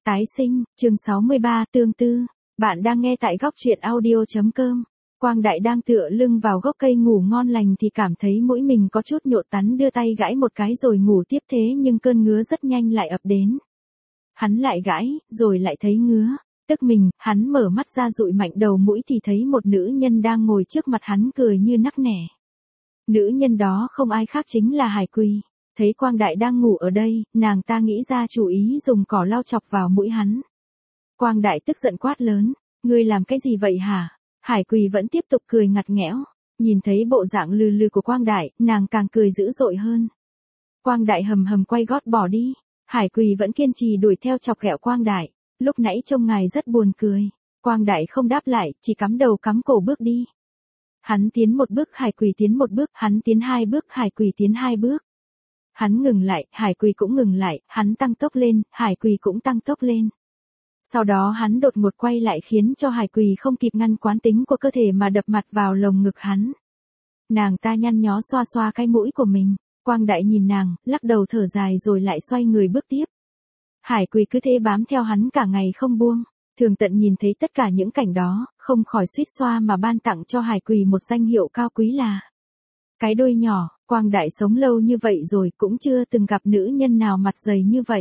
Tái sinh, chương 63, tương tư. Bạn đang nghe tại góc truyện audio.com. Quang Đại đang tựa lưng vào gốc cây ngủ ngon lành thì cảm thấy mũi mình có chút nhột tắn, đưa tay gãi một cái rồi ngủ tiếp, thế nhưng cơn ngứa rất nhanh lại ập đến. Hắn lại gãi, rồi lại thấy ngứa. Tức mình, hắn mở mắt ra dụi mạnh đầu mũi thì thấy một nữ nhân đang ngồi trước mặt hắn cười như nắc nẻ. Nữ nhân đó không ai khác chính là Hải Quỳ. Thấy Quang Đại đang ngủ ở đây, nàng ta nghĩ ra chủ ý dùng cỏ lau chọc vào mũi hắn. Quang Đại tức giận quát lớn, ngươi làm cái gì vậy hả? Hải Quỳ vẫn tiếp tục cười ngặt nghẽo. Nhìn thấy bộ dạng lừ lừ của Quang Đại, nàng càng cười dữ dội hơn. Quang Đại hầm hầm quay gót bỏ đi. Hải Quỳ vẫn kiên trì đuổi theo chọc ghẹo Quang Đại. Lúc nãy trông ngài rất buồn cười. Quang Đại không đáp lại, chỉ cắm đầu cắm cổ bước đi. Hắn tiến một bước, Hải Quỳ tiến một bước, hắn tiến hai bước, Hải Quỳ tiến hai bước. Hắn ngừng lại, Hải Quỳ cũng ngừng lại, hắn tăng tốc lên, Hải Quỳ cũng tăng tốc lên. Sau đó hắn đột ngột quay lại khiến cho Hải Quỳ không kịp ngăn quán tính của cơ thể mà đập mặt vào lồng ngực hắn. Nàng ta nhăn nhó xoa xoa cái mũi của mình. Quang Đại nhìn nàng, lắc đầu thở dài rồi lại xoay người bước tiếp. Hải Quỳ cứ thế bám theo hắn cả ngày không buông. Thường Tận nhìn thấy tất cả những cảnh đó, không khỏi suýt xoa mà ban tặng cho Hải Quỳ một danh hiệu cao quý là cái đuôi nhỏ. Quang Đại sống lâu như vậy rồi cũng chưa từng gặp nữ nhân nào mặt dày như vậy.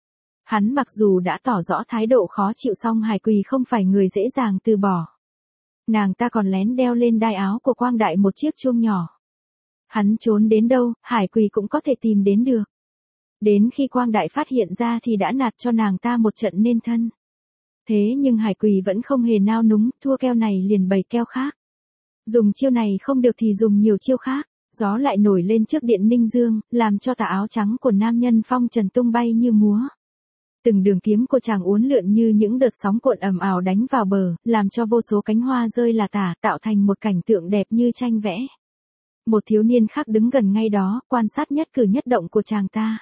Hắn mặc dù đã tỏ rõ thái độ khó chịu song Hải Quỳ không phải người dễ dàng từ bỏ. Nàng ta còn lén đeo lên đai áo của Quang Đại một chiếc chuông nhỏ. Hắn trốn đến đâu, Hải Quỳ cũng có thể tìm đến được. Đến khi Quang Đại phát hiện ra thì đã nạt cho nàng ta một trận nên thân. Thế nhưng Hải Quỳ vẫn không hề nao núng, thua keo này liền bày keo khác. Dùng chiêu này không được thì dùng nhiều chiêu khác. Gió lại nổi lên trước điện Ninh Dương, làm cho tà áo trắng của nam nhân phong trần tung bay như múa. Từng đường kiếm của chàng uốn lượn như những đợt sóng cuộn ầm ào đánh vào bờ, làm cho vô số cánh hoa rơi là tả, tạo thành một cảnh tượng đẹp như tranh vẽ. Một thiếu niên khác đứng gần ngay đó, quan sát nhất cử nhất động của chàng ta.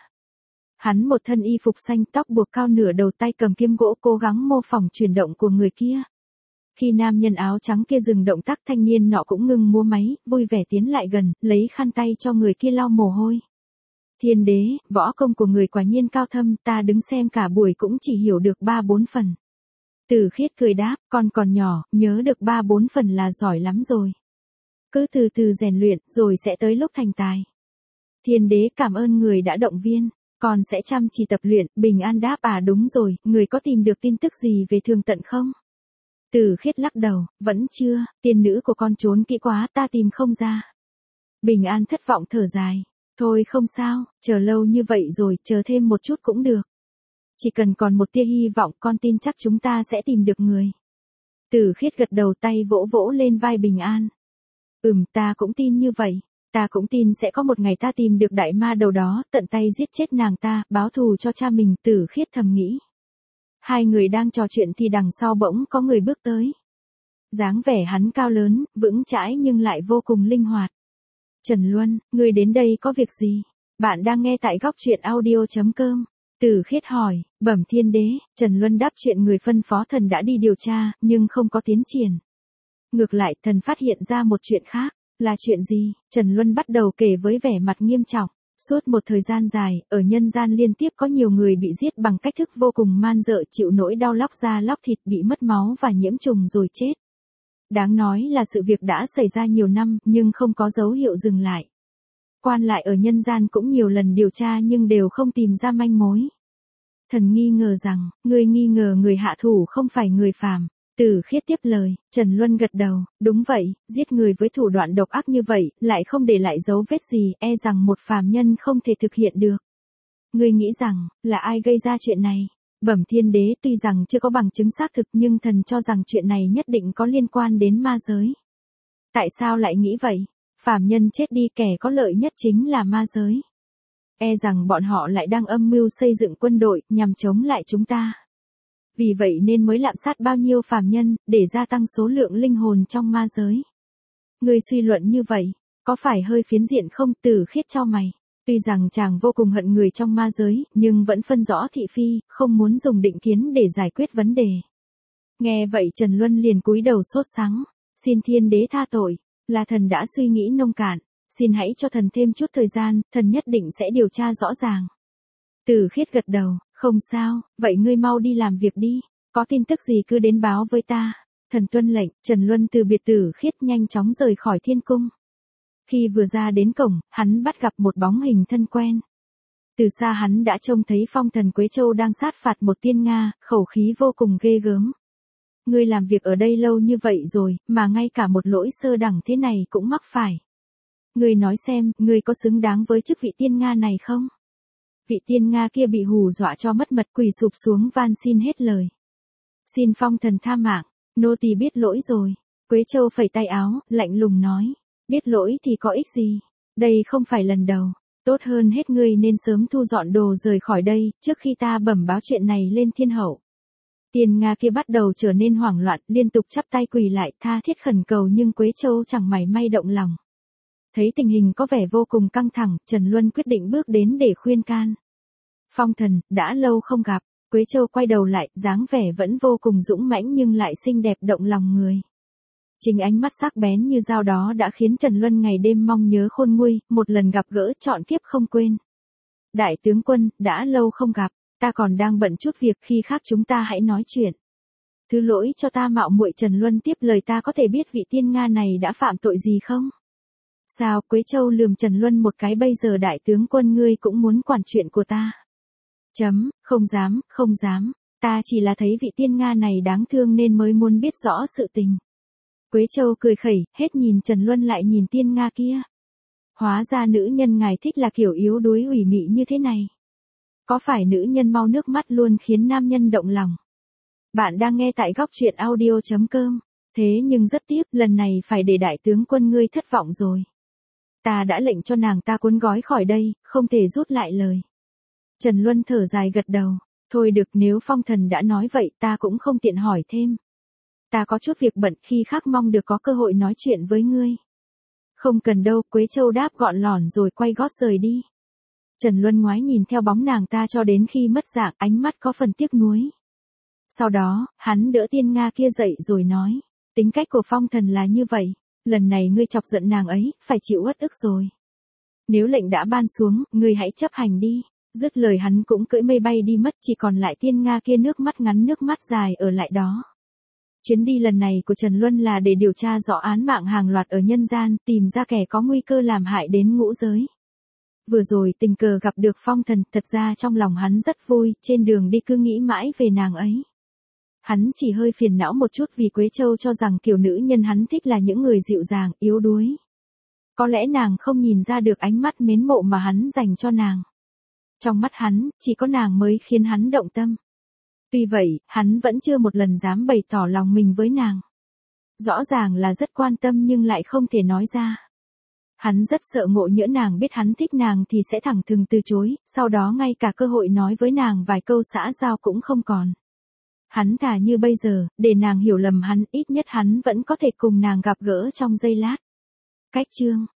Hắn một thân y phục xanh, tóc buộc cao nửa đầu, tay cầm kiếm gỗ, cố gắng mô phỏng chuyển động của người kia. Khi nam nhân áo trắng kia dừng động tác, thanh niên nọ cũng ngừng múa máy, vui vẻ tiến lại gần, lấy khăn tay cho người kia lau mồ hôi. Thiên đế, võ công của người quả nhiên cao thâm, ta đứng xem cả buổi cũng chỉ hiểu được 3-4 phần. Tử Khiết cười đáp, con còn nhỏ, nhớ được 3-4 phần là giỏi lắm rồi. Cứ từ từ rèn luyện, rồi sẽ tới lúc thành tài. Thiên đế cảm ơn người đã động viên, con sẽ chăm chỉ tập luyện. Bình An đáp, đúng rồi, người có tìm được tin tức gì về Thường Tận không? Tử Khiết lắc đầu, vẫn chưa, tiên nữ của con trốn kỹ quá, ta tìm không ra. Bình An thất vọng thở dài, thôi không sao, chờ lâu như vậy rồi, chờ thêm một chút cũng được. Chỉ cần còn một tia hy vọng, con tin chắc chúng ta sẽ tìm được người. Tử Khiết gật đầu, tay vỗ vỗ lên vai Bình An. Ta cũng tin như vậy, ta cũng tin sẽ có một ngày ta tìm được đại ma đầu đó, tận tay giết chết nàng ta, báo thù cho cha mình, Tử Khiết thầm nghĩ. Hai người đang trò chuyện thì đằng sau bỗng có người bước tới. Dáng vẻ hắn cao lớn, vững chãi nhưng lại vô cùng linh hoạt. Trần Luân, ngươi đến đây có việc gì? Bạn đang nghe tại góc truyện audio.com. Tử Khiết hỏi, bẩm thiên đế. Trần Luân đáp, chuyện người phân phó thần đã đi điều tra, nhưng không có tiến triển. Ngược lại, thần phát hiện ra một chuyện khác. Là chuyện gì? Trần Luân bắt đầu kể với vẻ mặt nghiêm trọng. Suốt một thời gian dài, ở nhân gian liên tiếp có nhiều người bị giết bằng cách thức vô cùng man dợ, chịu nỗi đau lóc da lóc thịt, bị mất máu và nhiễm trùng rồi chết. Đáng nói là sự việc đã xảy ra nhiều năm, nhưng không có dấu hiệu dừng lại. Quan lại ở nhân gian cũng nhiều lần điều tra nhưng đều không tìm ra manh mối. Thần nghi ngờ rằng, ngươi nghi ngờ người hạ thủ không phải người phàm. Tử Khiết tiếp lời. Trần Luân gật đầu, đúng vậy, giết người với thủ đoạn độc ác như vậy, lại không để lại dấu vết gì, e rằng một phàm nhân không thể thực hiện được. Ngươi nghĩ rằng, là ai gây ra chuyện này? Bẩm thiên đế, tuy rằng chưa có bằng chứng xác thực nhưng thần cho rằng chuyện này nhất định có liên quan đến ma giới. Tại sao lại nghĩ vậy? Phàm nhân chết đi, kẻ có lợi nhất chính là ma giới. E rằng bọn họ lại đang âm mưu xây dựng quân đội, nhằm chống lại chúng ta. Vì vậy nên mới lạm sát bao nhiêu phàm nhân, để gia tăng số lượng linh hồn trong ma giới. Ngươi suy luận như vậy, có phải hơi phiến diện không? Tử Khiết chau mày. Tuy rằng chàng vô cùng hận người trong ma giới, nhưng vẫn phân rõ thị phi, không muốn dùng định kiến để giải quyết vấn đề. Nghe vậy Trần Luân liền cúi đầu sốt sắng. Xin thiên đế tha tội, là thần đã suy nghĩ nông cạn, xin hãy cho thần thêm chút thời gian, thần nhất định sẽ điều tra rõ ràng. Tử Khiết gật đầu, Không sao, vậy ngươi mau đi làm việc đi, có tin tức gì cứ đến báo với ta. Thần tuân lệnh, Trần Luân từ biệt tử khiết nhanh chóng rời khỏi thiên cung. Khi vừa ra đến cổng, hắn bắt gặp một bóng hình thân quen. Từ xa hắn đã trông thấy phong thần Quế Châu đang sát phạt một tiên Nga, khẩu khí vô cùng ghê gớm. Ngươi làm việc ở đây lâu như vậy rồi, mà ngay cả một lỗi sơ đẳng thế này cũng mắc phải. Ngươi nói xem, ngươi có xứng đáng với chức vị tiên Nga này không? Vị tiên Nga kia bị hù dọa cho mất mật, quỳ sụp xuống van xin hết lời. Xin phong thần tha mạng, nô tỳ biết lỗi rồi. Quế Châu phẩy tay áo, lạnh lùng nói. Biết lỗi thì có ích gì? Đây không phải lần đầu. Tốt hơn hết ngươi nên sớm thu dọn đồ rời khỏi đây, trước khi ta bẩm báo chuyện này lên thiên hậu. Tiên Nga kia bắt đầu trở nên hoảng loạn, liên tục chắp tay quỳ lại tha thiết khẩn cầu, nhưng Quế Châu chẳng mảy may động lòng. Thấy tình hình có vẻ vô cùng căng thẳng, Trần Luân quyết định bước đến để khuyên can. Phong thần, đã lâu không gặp. Quế Châu quay đầu lại, dáng vẻ vẫn vô cùng dũng mãnh nhưng lại xinh đẹp động lòng người. Chính ánh mắt sắc bén như dao đó đã khiến Trần Luân ngày đêm mong nhớ khôn nguôi, một lần gặp gỡ trọn kiếp không quên. Đại tướng quân, đã lâu không gặp, ta còn đang bận chút việc, khi khác chúng ta hãy nói chuyện. Thứ lỗi cho ta mạo muội. Trần Luân tiếp lời, ta có thể biết vị tiên Nga này đã phạm tội gì không? Sao? Quế Châu lườm Trần Luân một cái, bây giờ đại tướng quân ngươi cũng muốn quản chuyện của ta? Không dám, không dám, ta chỉ là thấy vị tiên Nga này đáng thương nên mới muốn biết rõ sự tình. Quế Châu cười khẩy, hết nhìn Trần Luân lại nhìn tiên Nga kia. Hóa ra nữ nhân ngài thích là kiểu yếu đuối ủy mị như thế này. Có phải nữ nhân mau nước mắt luôn khiến nam nhân động lòng? Bạn đang nghe tại góc truyện audio.com. Thế nhưng rất tiếc, lần này phải để đại tướng quân ngươi thất vọng rồi. Ta đã lệnh cho nàng ta cuốn gói khỏi đây, không thể rút lại lời. Trần Luân thở dài gật đầu. Thôi được, nếu phong thần đã nói vậy ta cũng không tiện hỏi thêm. Ta có chút việc bận, khi khác mong được có cơ hội nói chuyện với ngươi. Không cần đâu, Quế Châu đáp gọn lỏn rồi quay gót rời đi. Trần Luân ngoái nhìn theo bóng nàng ta cho đến khi mất dạng, ánh mắt có phần tiếc nuối. Sau đó, hắn đỡ tiên Nga kia dậy rồi nói. Tính cách của phong thần là như vậy, lần này ngươi chọc giận nàng ấy, phải chịu uất ức rồi. Nếu lệnh đã ban xuống, ngươi hãy chấp hành đi. Dứt lời hắn cũng cưỡi mây bay đi mất, chỉ còn lại tiên Nga kia nước mắt ngắn nước mắt dài ở lại đó. Chuyến đi lần này của Trần Luân là để điều tra rõ án mạng hàng loạt ở nhân gian, tìm ra kẻ có nguy cơ làm hại đến ngũ giới. Vừa rồi tình cờ gặp được phong thần, thật ra trong lòng hắn rất vui, trên đường đi cứ nghĩ mãi về nàng ấy. Hắn chỉ hơi phiền não một chút vì Quế Châu cho rằng kiểu nữ nhân hắn thích là những người dịu dàng, yếu đuối. Có lẽ nàng không nhìn ra được ánh mắt mến mộ mà hắn dành cho nàng. Trong mắt hắn, chỉ có nàng mới khiến hắn động tâm. Tuy vậy, hắn vẫn chưa một lần dám bày tỏ lòng mình với nàng. Rõ ràng là rất quan tâm nhưng lại không thể nói ra. Hắn rất sợ ngộ nhỡ nàng biết hắn thích nàng thì sẽ thẳng thừng từ chối, sau đó ngay cả cơ hội nói với nàng vài câu xã giao cũng không còn. Hắn thà như bây giờ, để nàng hiểu lầm hắn, ít nhất hắn vẫn có thể cùng nàng gặp gỡ trong giây lát. Cách chương